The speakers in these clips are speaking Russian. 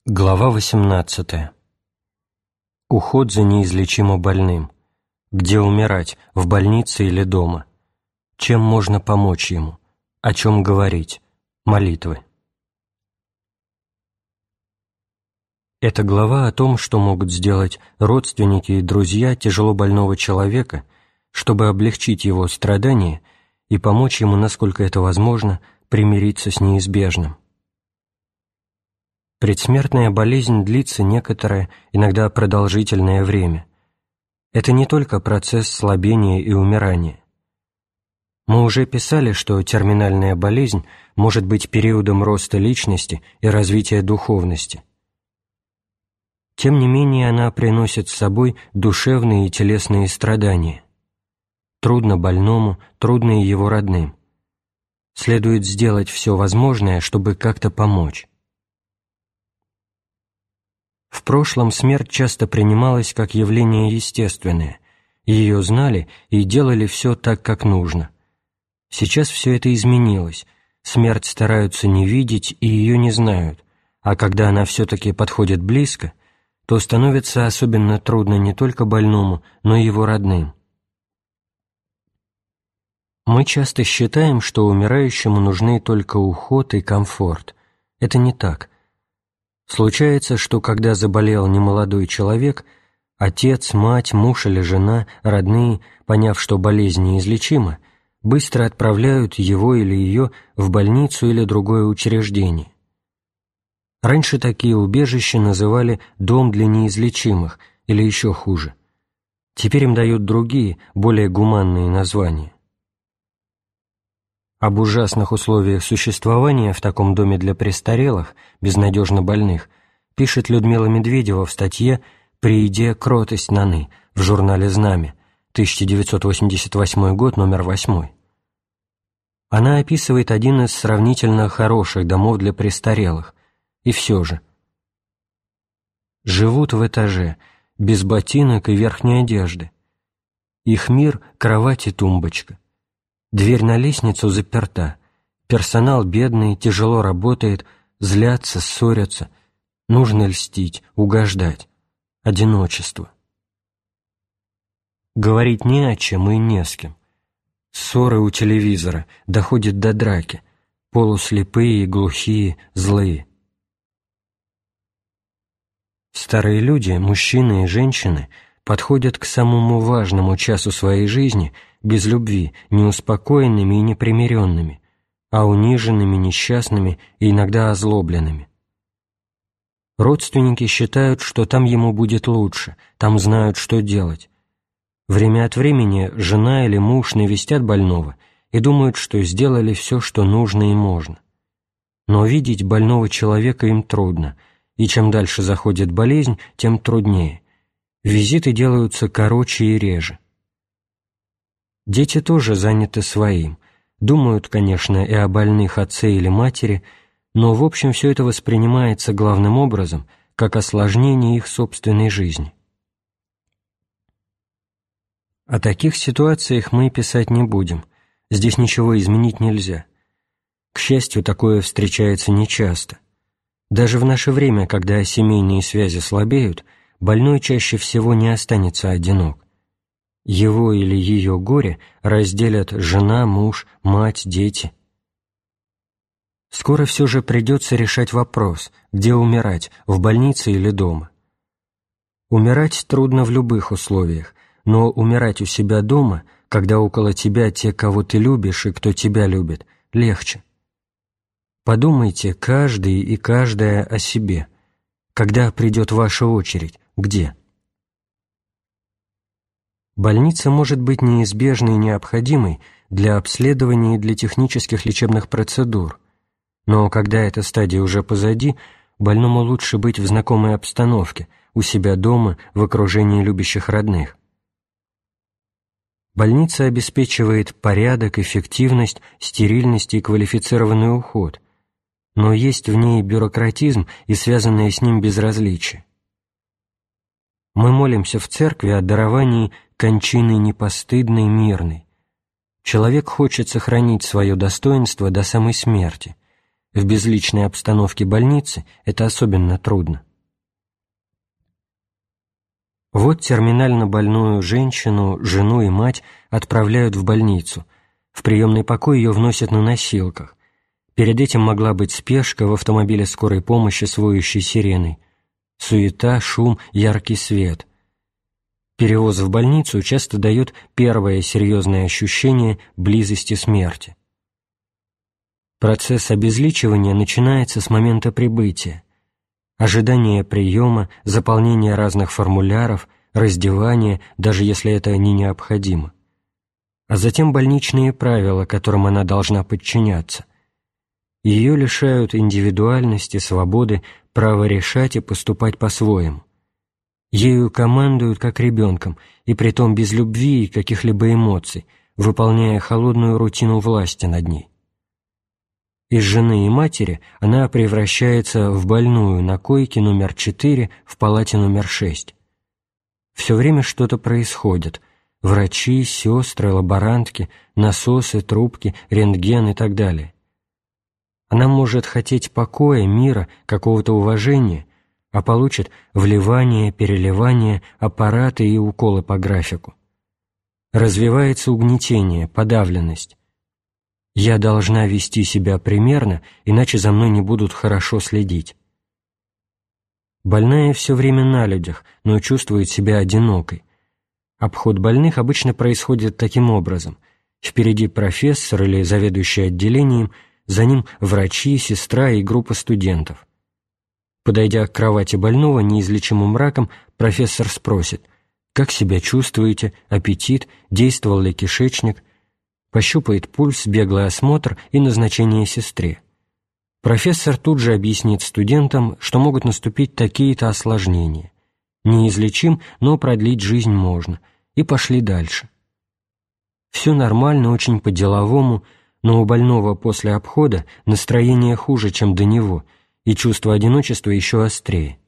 Глава 18. Уход за неизлечимо больным. Где умирать, в больнице или дома? Чем можно помочь ему? О чем говорить? Молитвы. Эта глава о том, что могут сделать родственники и друзья тяжело больного человека, чтобы облегчить его страдания и помочь ему, насколько это возможно, примириться с неизбежным. Предсмертная болезнь длится некоторое, иногда продолжительное время. Это не только процесс слабения и умирания. Мы уже писали, что терминальная болезнь может быть периодом роста личности и развития духовности. Тем не менее, она приносит с собой душевные и телесные страдания. Трудно больному, трудно и его родным. Следует сделать все возможное, чтобы как-то помочь. В прошлом смерть часто принималась как явление естественное, ее знали и делали все так, как нужно. Сейчас все это изменилось, смерть стараются не видеть и ее не знают, а когда она все-таки подходит близко, то становится особенно трудно не только больному, но и его родным. Мы часто считаем, что умирающему нужны только уход и комфорт. Это не так. Случается, что когда заболел немолодой человек, отец, мать, муж или жена, родные, поняв, что болезнь неизлечима, быстро отправляют его или ее в больницу или другое учреждение. Раньше такие убежища называли «дом для неизлечимых» или еще хуже. Теперь им дают другие, более гуманные названия. Об ужасных условиях существования в таком доме для престарелых, безнадежно больных, пишет Людмила Медведева в статье «Прииде кротость наны» в журнале «Знамя», 1988 год, номер 8. Она описывает один из сравнительно хороших домов для престарелых, и все же. Живут в этаже, без ботинок и верхней одежды. Их мир — кровать и тумбочка. Дверь на лестницу заперта, персонал бедный, тяжело работает, злятся, ссорятся, нужно льстить, угождать, одиночество. Говорить не о чем и не с кем. Ссоры у телевизора, доходят до драки, полуслепые, глухие, злые. Старые люди, мужчины и женщины, подходят к самому важному часу своей жизни без любви, неуспокоенными и непримиренными, а униженными, несчастными и иногда озлобленными. Родственники считают, что там ему будет лучше, там знают, что делать. Время от времени жена или муж навестят больного и думают, что сделали все, что нужно и можно. Но видеть больного человека им трудно, и чем дальше заходит болезнь, тем труднее. Визиты делаются короче и реже. Дети тоже заняты своим, думают, конечно, и о больных отце или матери, но в общем все это воспринимается главным образом как осложнение их собственной жизни. О таких ситуациях мы писать не будем, здесь ничего изменить нельзя. К счастью, такое встречается нечасто. Даже в наше время, когда семейные связи слабеют, больной чаще всего не останется одинок. Его или ее горе разделят жена, муж, мать, дети. Скоро все же придется решать вопрос, где умирать, в больнице или дома. Умирать трудно в любых условиях, но умирать у себя дома, когда около тебя те, кого ты любишь и кто тебя любит, легче. Подумайте, каждый и каждая о себе. Когда придет ваша очередь, где? Больница может быть неизбежной и необходимой для обследования и для технических лечебных процедур, но когда эта стадия уже позади, больному лучше быть в знакомой обстановке, у себя дома, в окружении любящих родных. Больница обеспечивает порядок, эффективность, стерильность и квалифицированный уход, но есть в ней бюрократизм и связанное с ним безразличие. Мы молимся в церкви о даровании кончины непостыдной, мирной. Человек хочет сохранить свое достоинство до самой смерти. В безличной обстановке больницы это особенно трудно. Вот терминально больную женщину, жену и мать отправляют в больницу. В приемный покой ее вносят на носилках. Перед этим могла быть спешка в автомобиле скорой помощи с воющей сиреной. Суета, шум, яркий свет. Перевоз в больницу часто дает первое серьезное ощущение близости смерти. Процесс обезличивания начинается с момента прибытия. Ожидание приема, заполнение разных формуляров, раздевание, даже если это не необходимо. А затем больничные правила, которым она должна подчиняться. Ее лишают индивидуальности, свободы, права решать и поступать по-своему. Ею командуют как ребенком, и притом без любви и каких-либо эмоций, выполняя холодную рутину власти над ней. Из жены и матери она превращается в больную на койке номер 4 в палате номер 6. Все время что-то происходит. Врачи, сестры, лаборантки, насосы, трубки, рентген и так далее. Она может хотеть покоя, мира, какого-то уважения, а получит вливание, переливание, аппараты и уколы по графику. Развивается угнетение, подавленность. Я должна вести себя примерно, иначе за мной не будут хорошо следить. Больная все время на людях, но чувствует себя одинокой. Обход больных обычно происходит таким образом. Впереди профессор или заведующий отделением, за ним врачи, сестра и группа студентов. Подойдя к кровати больного неизлечимым раком, профессор спросит: «Как себя чувствуете? Аппетит? Действовал ли кишечник?» Пощупает пульс, беглый осмотр и назначение сестре. Профессор тут же объяснит студентам, что могут наступить такие-то осложнения. Неизлечим, но продлить жизнь можно. И пошли дальше. Все нормально, очень по-деловому, но у больного после обхода настроение хуже, чем до него, и чувство одиночества еще острее.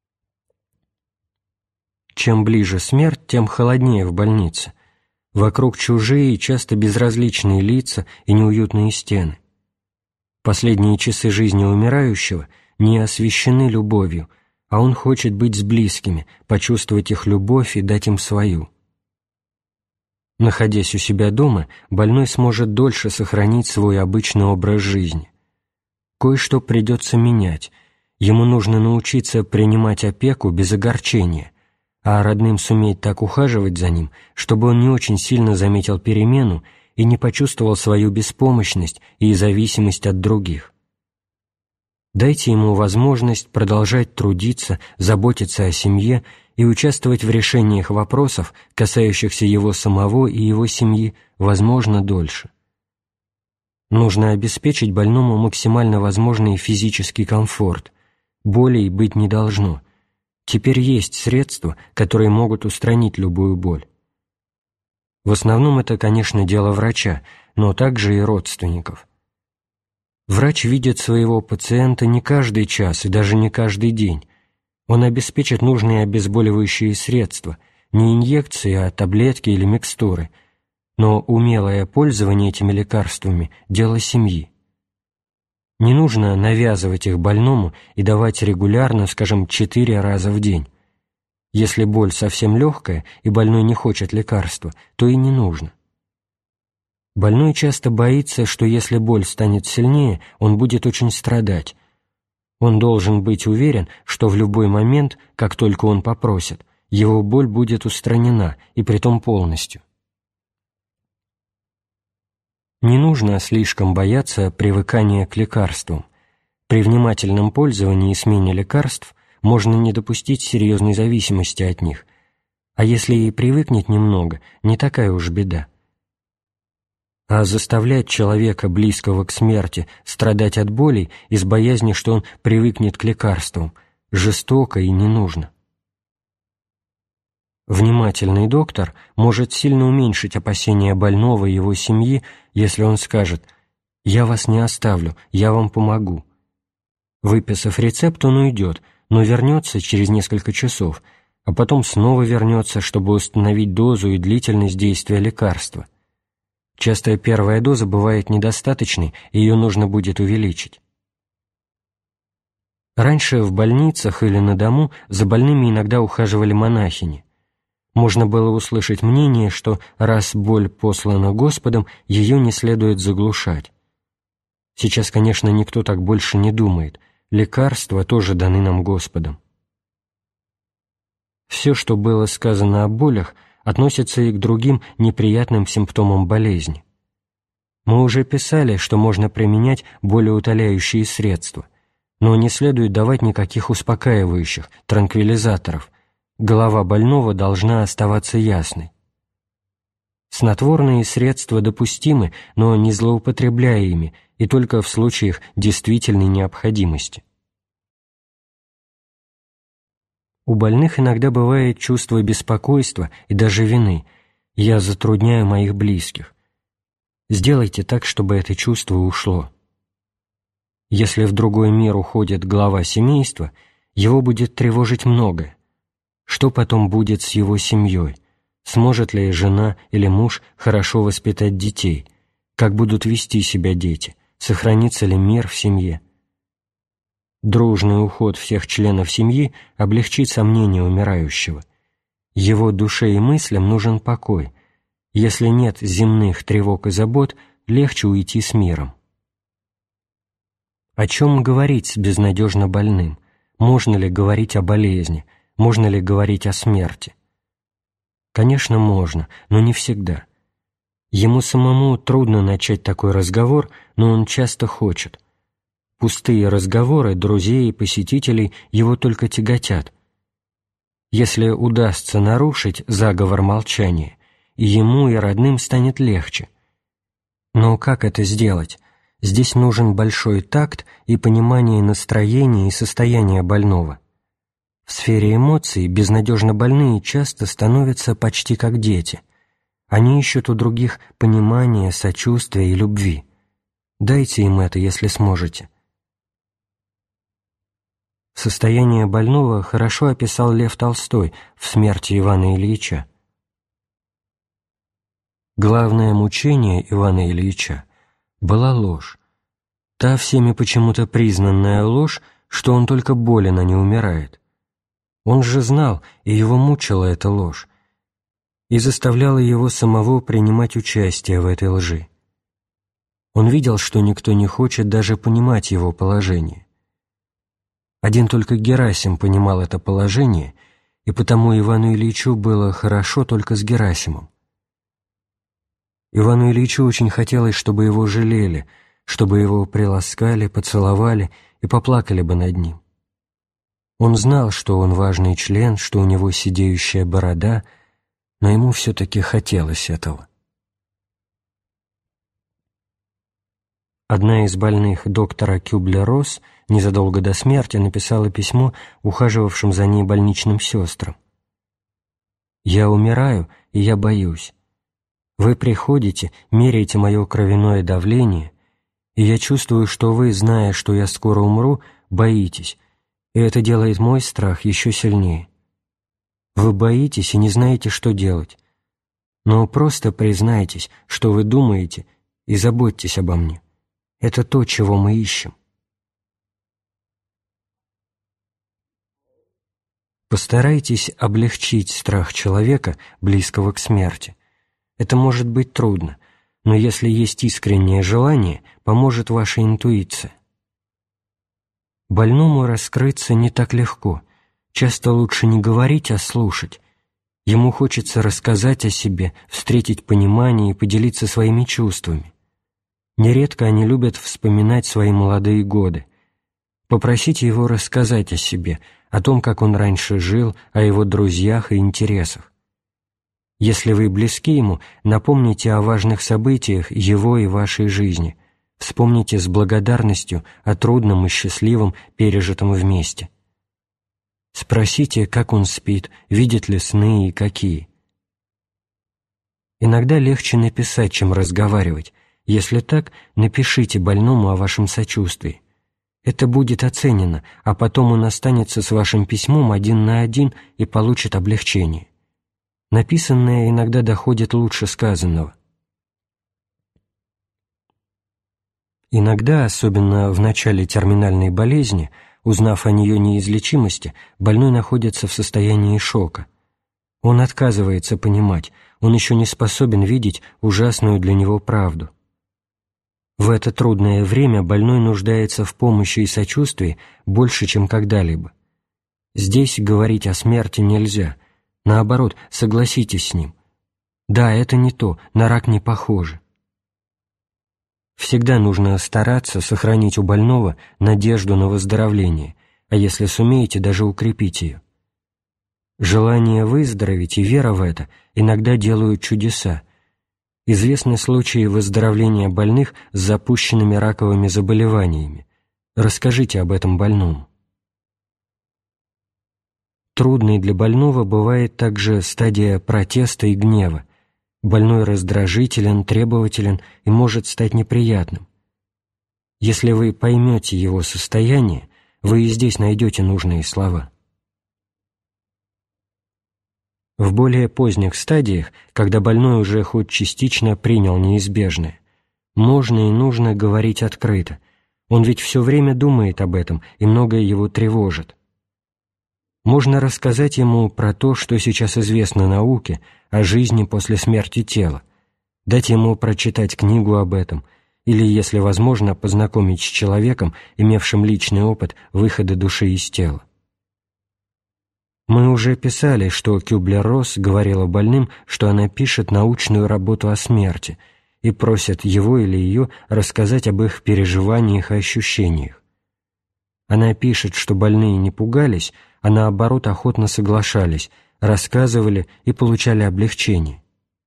Чем ближе смерть, тем холоднее в больнице. Вокруг чужие и часто безразличные лица и неуютные стены. Последние часы жизни умирающего не освящены любовью, а он хочет быть с близкими, почувствовать их любовь и дать им свою. Находясь у себя дома, больной сможет дольше сохранить свой обычный образ жизни. Кое-что придется менять. Ему нужно научиться принимать опеку без огорчения, а родным суметь так ухаживать за ним, чтобы он не очень сильно заметил перемену и не почувствовал свою беспомощность и зависимость от других. Дайте ему возможность продолжать трудиться, заботиться о семье и участвовать в решениях вопросов, касающихся его самого и его семьи, возможно, дольше. Нужно обеспечить больному максимально возможный физический комфорт. Болей быть не должно. Теперь есть средства, которые могут устранить любую боль. В основном это, конечно, дело врача, но также и родственников. Врач видит своего пациента не каждый час и даже не каждый день. Он обеспечит нужные обезболивающие средства, не инъекции, а таблетки или микстуры, но умелое пользование этими лекарствами – дело семьи. Не нужно навязывать их больному и давать регулярно, скажем, 4 раза в день. Если боль совсем легкая и больной не хочет лекарства, то и не нужно. Больной часто боится, что если боль станет сильнее, он будет очень страдать. Он должен быть уверен, что в любой момент, как только он попросит, его боль будет устранена, и притом полностью. Не нужно слишком бояться привыкания к лекарствам. При внимательном пользовании и смене лекарств можно не допустить серьезной зависимости от них, а если и привыкнет немного, не такая уж беда. А заставлять человека, близкого к смерти, страдать от болей из боязни, что он привыкнет к лекарствам, жестоко и не нужно. Внимательный доктор может сильно уменьшить опасения больного и его семьи, если он скажет: «Я вас не оставлю, я вам помогу». Выписав рецепт, он уйдет, но вернется через несколько часов, а потом снова вернется, чтобы установить дозу и длительность действия лекарства. Часто первая доза бывает недостаточной, и ее нужно будет увеличить. Раньше в больницах или на дому за больными иногда ухаживали монахини. Можно было услышать мнение, что раз боль послана Господом, ее не следует заглушать. Сейчас, конечно, никто так больше не думает. Лекарства тоже даны нам Господом. Все, что было сказано о болях, относится и к другим неприятным симптомам болезни. Мы уже писали, что можно применять болеутоляющие средства, но не следует давать никаких успокаивающих, транквилизаторов. Голова больного должна оставаться ясной. Снотворные средства допустимы, но не злоупотребляя ими, и только в случаях действительной необходимости. У больных иногда бывает чувство беспокойства и даже вины. «Я затрудняю моих близких». Сделайте так, чтобы это чувство ушло. Если в другой мир уходит глава семейства, его будет тревожить многое. Что потом будет с его семьей? Сможет ли жена или муж хорошо воспитать детей? Как будут вести себя дети? Сохранится ли мир в семье? Дружный уход всех членов семьи облегчит сомнения умирающего. Его душе и мыслям нужен покой. Если нет земных тревог и забот, легче уйти с миром. О чем говорить с безнадежно больным? Можно ли говорить о болезни? Можно ли говорить о смерти? Конечно, можно, но не всегда. Ему самому трудно начать такой разговор, но он часто хочет. Пустые разговоры друзей и посетителей его только тяготят. Если удастся нарушить заговор молчания, и ему, и родным станет легче. Но как это сделать? Здесь нужен большой такт и понимание настроения и состояния больного. В сфере эмоций безнадежно больные часто становятся почти как дети. Они ищут у других понимания, сочувствия и любви. Дайте им это, если сможете. Состояние больного хорошо описал Лев Толстой в «Смерти Ивана Ильича». Главное мучение Ивана Ильича была ложь. Та всеми почему-то признанная ложь, что он только болен, а не умирает. Он же знал, и его мучила эта ложь, и заставляла его самого принимать участие в этой лжи. Он видел, что никто не хочет даже понимать его положение. Один только Герасим понимал это положение, и потому Ивану Ильичу было хорошо только с Герасимом. Ивану Ильичу очень хотелось, чтобы его жалели, чтобы его приласкали, поцеловали и поплакали бы над ним. Он знал, что он важный член, что у него сидеющая борода, но ему все-таки хотелось этого. Одна из больных доктора Кюблер-Росс незадолго до смерти написала письмо ухаживавшим за ней больничным сестрам. «Я умираю, и я боюсь. Вы приходите, меряете мое кровяное давление, и я чувствую, что вы, зная, что я скоро умру, боитесь, и это делает мой страх еще сильнее. Вы боитесь и не знаете, что делать, но просто признайтесь, что вы думаете, и заботьтесь обо мне. Это то, чего мы ищем». Постарайтесь облегчить страх человека, близкого к смерти. Это может быть трудно, но если есть искреннее желание, поможет ваша интуиция. Больному раскрыться не так легко. Часто лучше не говорить, а слушать. Ему хочется рассказать о себе, встретить понимание и поделиться своими чувствами. Нередко они любят вспоминать свои молодые годы. Попросите его рассказать о себе, о том, как он раньше жил, о его друзьях и интересах. Если вы близки ему, напомните о важных событиях его и вашей жизни. Вспомните с благодарностью о трудном и счастливом, пережитом вместе. Спросите, как он спит, видит ли сны и какие. Иногда легче написать, чем разговаривать. Если так, напишите больному о вашем сочувствии. Это будет оценено, а потом он останется с вашим письмом один на один и получит облегчение. Написанное иногда доходит лучше сказанного. Иногда, особенно в начале терминальной болезни, Узнав о нее неизлечимости, больной находится в состоянии шока. Он отказывается понимать, он еще не способен видеть ужасную для него правду. В это трудное время больной нуждается в помощи и сочувствии больше, чем когда-либо. Здесь говорить о смерти нельзя. Наоборот, согласитесь с ним. Да, это не то, на рак не похоже. Всегда нужно стараться сохранить у больного надежду на выздоровление, а если сумеете, даже укрепить ее. Желание выздороветь и вера в это иногда делают чудеса. Известны случаи выздоровления больных с запущенными раковыми заболеваниями. Расскажите об этом больному. Трудной для больного бывает также стадия протеста и гнева. Больной раздражителен, требователен и может стать неприятным. Если вы поймете его состояние, вы и здесь найдете нужные слова. В более поздних стадиях, когда больной уже хоть частично принял неизбежное, можно и нужно говорить открыто. Он ведь все время думает об этом, и многое его тревожит. Можно рассказать ему про то, что сейчас известно науке о жизни после смерти тела, дать ему прочитать книгу об этом, или, если возможно, познакомить с человеком, имевшим личный опыт выхода души из тела. Мы уже писали, что Кюблер-Росс говорила больным, что она пишет научную работу о смерти, и просит его или ее рассказать об их переживаниях и ощущениях. Она пишет, что больные не пугались, а наоборот охотно соглашались, рассказывали и получали облегчение.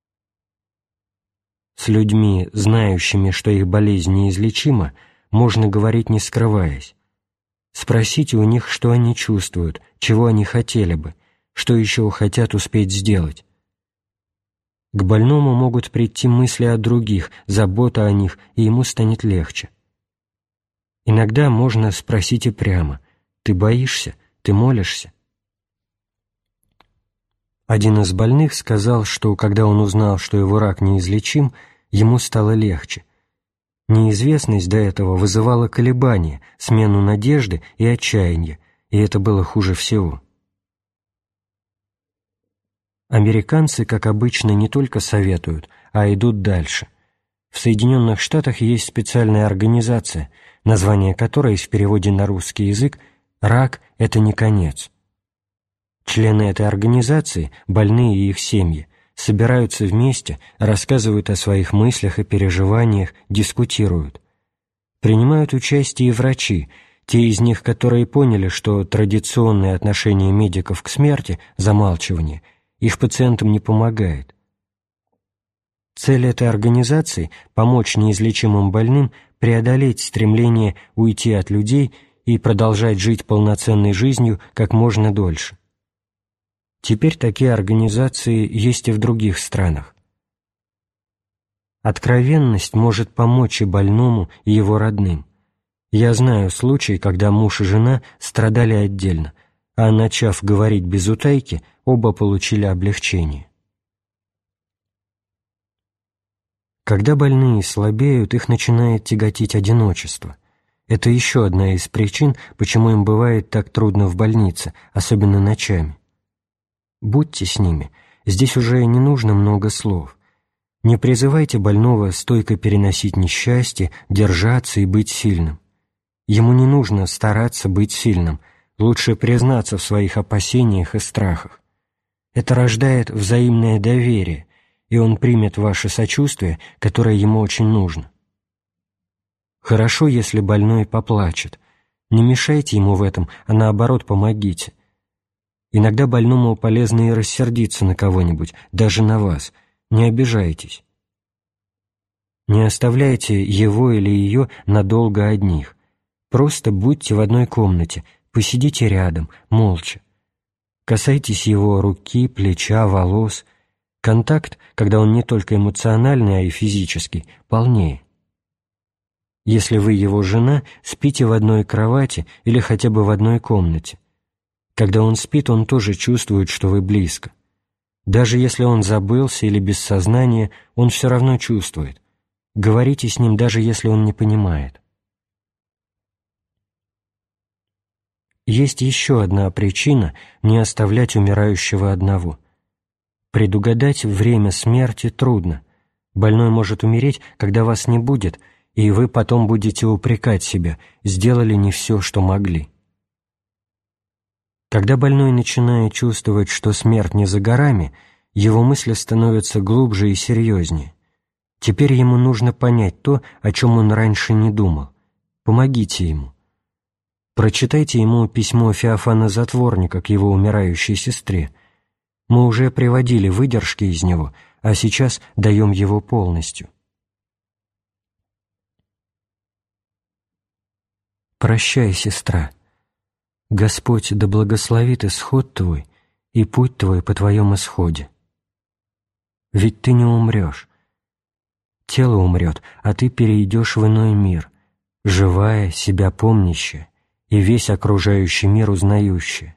С людьми, знающими, что их болезнь неизлечима, можно говорить не скрываясь. Спросите у них, что они чувствуют, чего они хотели бы, что еще хотят успеть сделать. К больному могут прийти мысли о других, забота о них, и ему станет легче. Иногда можно спросить и прямо: «Ты боишься? Ты молишься?» Один из больных сказал, что когда он узнал, что его рак неизлечим, ему стало легче. Неизвестность до этого вызывала колебания, смену надежды и отчаяния, и это было хуже всего. Американцы, как обычно, не только советуют, а идут дальше. В Соединенных Штатах есть специальная организация, название которой в переводе на русский язык «Рак – это не конец». Члены этой организации, больные и их семьи, собираются вместе, рассказывают о своих мыслях и переживаниях, дискутируют. Принимают участие и врачи, те из них, которые поняли, что традиционное отношение медиков к смерти, замалчивание, их пациентам не помогает. Цель этой организации – помочь неизлечимым больным преодолеть стремление уйти от людей и продолжать жить полноценной жизнью как можно дольше. Теперь такие организации есть и в других странах. Откровенность может помочь и больному, и его родным. Я знаю случаи, когда муж и жена страдали отдельно, а, начав говорить без утайки, оба получили облегчение. Когда больные слабеют, их начинает тяготить одиночество. Это еще одна из причин, почему им бывает так трудно в больнице, особенно ночами. Будьте с ними, здесь уже не нужно много слов. Не призывайте больного стойко переносить несчастье, держаться и быть сильным. Ему не нужно стараться быть сильным, лучше признаться в своих опасениях и страхах. Это рождает взаимное доверие, и он примет ваше сочувствие, которое ему очень нужно. Хорошо, если больной поплачет. Не мешайте ему в этом, а наоборот помогите. Иногда больному полезно и рассердиться на кого-нибудь, даже на вас. Не обижайтесь. Не оставляйте его или ее надолго одних. Просто будьте в одной комнате, посидите рядом, молча. Касайтесь его руки, плеча, волос. Контакт, когда он не только эмоциональный, а и физический, полнее. Если вы его жена, спите в одной кровати или хотя бы в одной комнате. Когда он спит, он тоже чувствует, что вы близко. Даже если он забылся или без сознания, он все равно чувствует. Говорите с ним, даже если он не понимает. Есть еще одна причина не оставлять умирающего одного. Предугадать время смерти трудно. Больной может умереть, когда вас не будет, и вы потом будете упрекать себя, сделали не все, что могли. Когда больной начинает чувствовать, что смерть не за горами, его мысли становятся глубже и серьезнее. Теперь ему нужно понять то, о чем он раньше не думал. Помогите ему. Прочитайте ему письмо Феофана Затворника к его умирающей сестре. Мы уже приводили выдержки из него, а сейчас даем его полностью. «Прощай, сестра. Господь да благословит исход твой и путь твой по твоем исходе. Ведь ты не умрешь. Тело умрет, а ты перейдешь в иной мир, живая, себя помнящая и весь окружающий мир узнающая.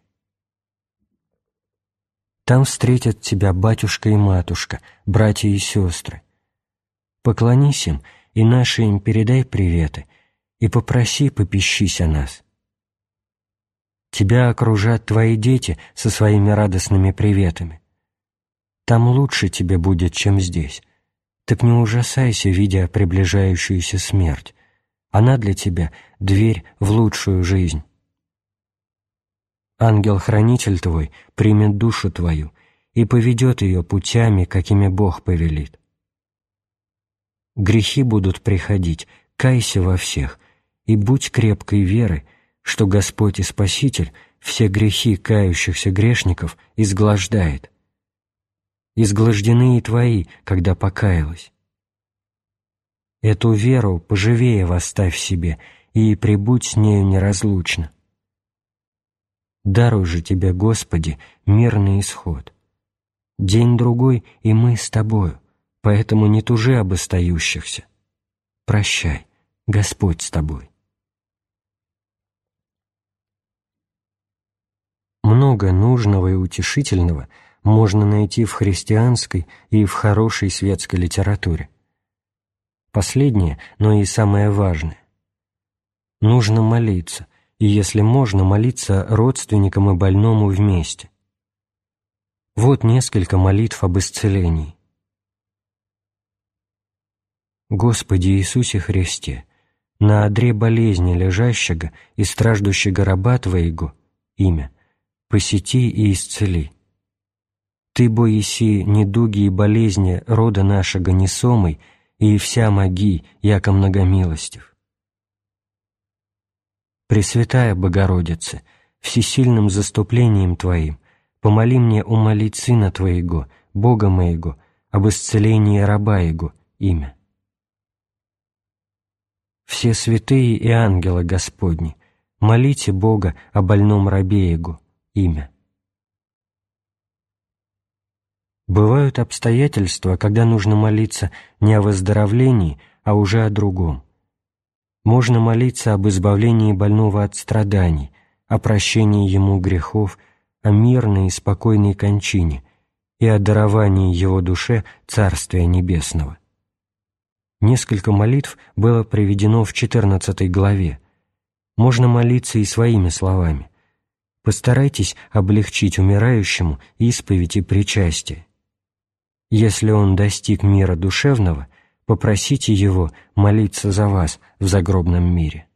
Там встретят тебя батюшка и матушка, братья и сестры. Поклонись им и наши им передай приветы, и попроси, попищись о нас. Тебя окружат твои дети со своими радостными приветами. Там лучше тебе будет, чем здесь. Так не ужасайся, видя приближающуюся смерть. Она для тебя — дверь в лучшую жизнь. Ангел-хранитель твой примет душу твою и поведет ее путями, какими Бог повелит. Грехи будут приходить, кайся во всех, и будь крепкой веры, что Господь и Спаситель все грехи кающихся грешников изглаждает. Изглаждены и твои, когда покаялась. Эту веру поживее восставь себе и пребудь с нею неразлучно. Даруй же тебе, Господи, мирный исход. День-другой, и мы с тобою, поэтому не тужи об остающихся. Прощай, Господь с тобой. Много нужного и утешительного можно найти в христианской и в хорошей светской литературе. Последнее, но и самое важное. Нужно молиться, и, если можно, молиться родственникам и больному вместе. Вот несколько молитв об исцелении. Господи Иисусе Христе, на одре болезни лежащего и страждущего раба Твоего, имя, посети и исцели. Ты, бо еси недуги и болезни рода нашего несомый, и вся моги, яко многомилостив. Пресвятая Богородице, всесильным заступлением Твоим, помоли мне умолить Сына Твоего, Бога моего, об исцелении раба Его, имя. Все святые и ангелы Господни, молите Бога о больном рабе Его, имя. Бывают обстоятельства, когда нужно молиться не о выздоровлении, а уже о другом. Можно молиться об избавлении больного от страданий, о прощении ему грехов, о мирной и спокойной кончине и о даровании его душе Царствия Небесного. Несколько молитв было приведено в 14 главе. Можно молиться и своими словами. Постарайтесь облегчить умирающему исповедь и причастие. Если он достиг мира душевного, попросите его молиться за вас в загробном мире.